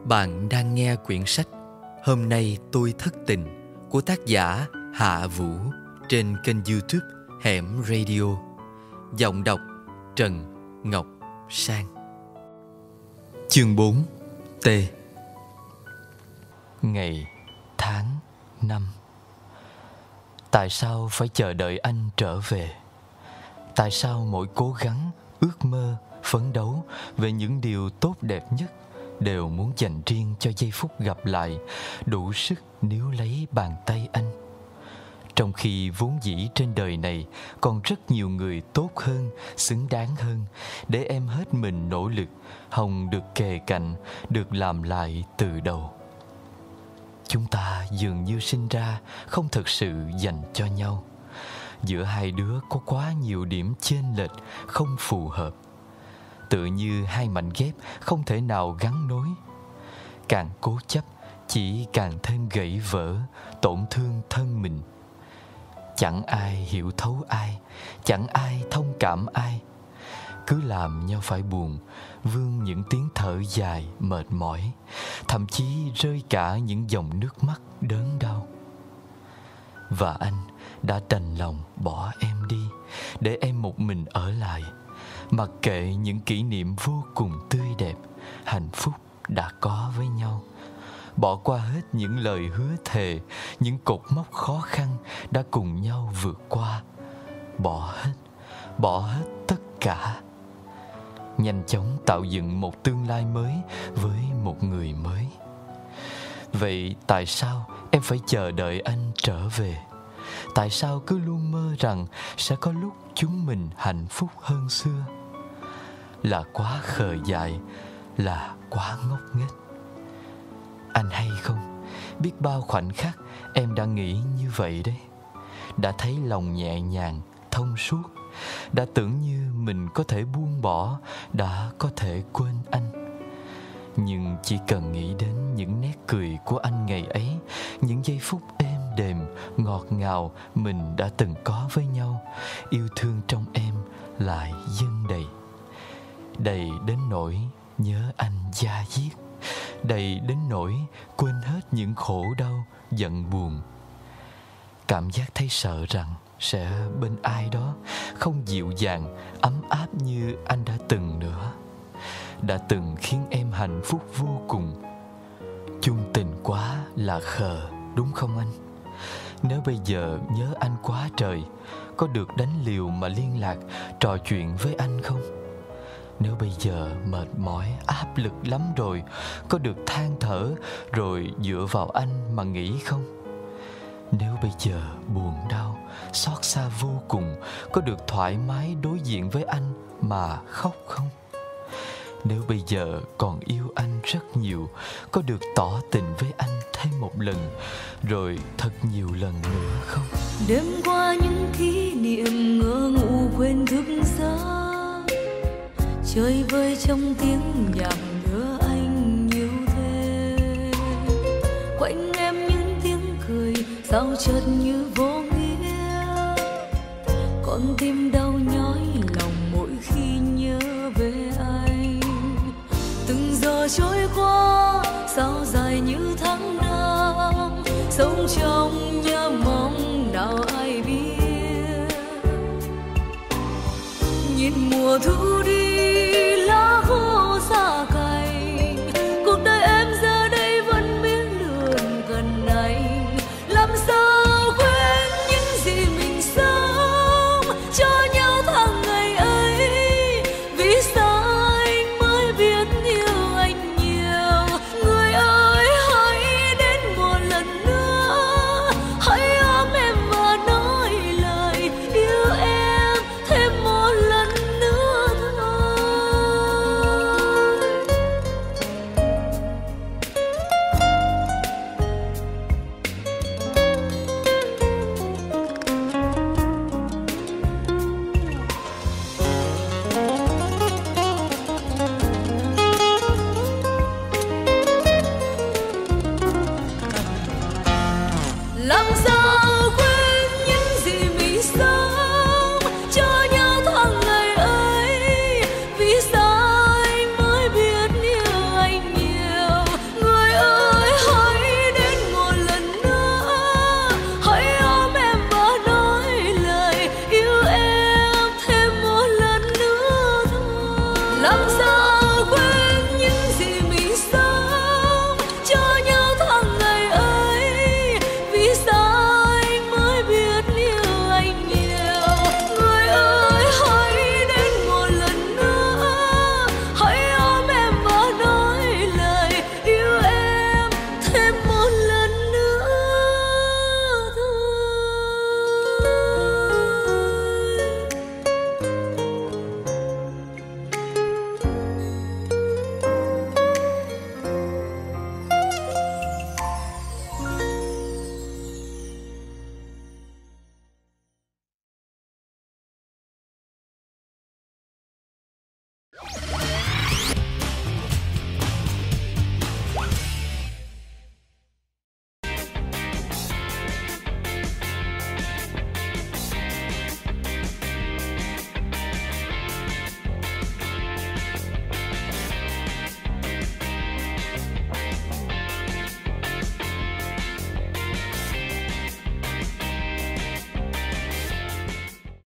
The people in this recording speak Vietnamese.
Bạn đang nghe quyển sách Hôm nay tôi thất tình của tác giả Hạ Vũ trên kênh YouTube Hẻm Radio. Giọng đọc Trần Ngọc Sang. Chương 4. T. Ngày, tháng, năm. Tại sao phải chờ đợi anh trở về? Tại sao mỗi cố gắng, ước mơ, phấn đấu về những điều tốt đẹp nhất đều muốn dành riêng cho giây phút gặp lại, đủ sức níu lấy bàn tay anh? Trong khi vốn dĩ trên đời này còn rất nhiều người tốt hơn, xứng đáng hơn, để em hết mình nỗ lực, hòng được kề cạnh, được làm lại từ đầu. Chúng ta dường như sinh ra không thực sự dành cho nhau. Giữa hai đứa có quá nhiều điểm chênh lệch, không phù hợp. Tự như hai mảnh ghép không thể nào gắn nối. Càng cố chấp, chỉ càng thêm gãy vỡ, tổn thương thân mình. Chẳng ai hiểu thấu ai, chẳng ai thông cảm ai. Cứ làm nhau phải buồn, vương những tiếng thở dài mệt mỏi, thậm chí rơi cả những dòng nước mắt đớn đau. Và anh đã đành lòng bỏ em đi, để em một mình ở lại, mặc kệ những kỷ niệm vô cùng tươi đẹp, hạnh phúc đã có với nhau. Bỏ qua hết những lời hứa thề, những cột mốc khó khăn đã cùng nhau vượt qua. Bỏ hết tất cả. Nhanh chóng tạo dựng một tương lai mới với một người mới. Vậy tại sao em phải chờ đợi anh trở về? Tại sao cứ luôn mơ rằng sẽ có lúc chúng mình hạnh phúc hơn xưa? Là quá khờ dại, là quá ngốc nghếch. Anh hay không, biết bao khoảnh khắc em đã nghĩ như vậy đấy. Đã thấy lòng nhẹ nhàng, thông suốt. Đã tưởng như mình có thể buông bỏ, đã có thể quên anh. Nhưng chỉ cần nghĩ đến những nét cười của anh ngày ấy, những giây phút êm đềm, ngọt ngào mình đã từng có với nhau, yêu thương trong em lại dâng đầy. Đầy đến nỗi nhớ anh da diết, đầy đến nỗi quên hết những khổ đau, giận buồn. Cảm giác thấy sợ rằng sẽ bên ai đó không dịu dàng, ấm áp như anh đã từng nữa. Đã từng khiến em hạnh phúc vô cùng. Chung tình quá là khờ, đúng không anh? Nếu bây giờ nhớ anh quá trời, có được đánh liều mà liên lạc, trò chuyện với anh không? Nếu bây giờ mệt mỏi, áp lực lắm rồi, có được than thở rồi dựa vào anh mà nghĩ không? Nếu bây giờ buồn đau, xót xa vô cùng, có được thoải mái đối diện với anh mà khóc không? Nếu bây giờ còn yêu anh rất nhiều, có được tỏ tình với anh thêm một lần, rồi thật nhiều lần nữa không? Đêm qua những kỷ niệm ngỡ ngủ quên thức giấc, chơi vơi trong tiếng nhạc nhớ anh nhiều thế. Quanh em những tiếng cười sao chợt như vô nghĩa, con tim đau nhói lòng mỗi khi nhớ về anh. Từng giờ trôi qua sao dài như tháng năm, sống trong nhớ mong nào ai biết. Nhìn mùa thu đi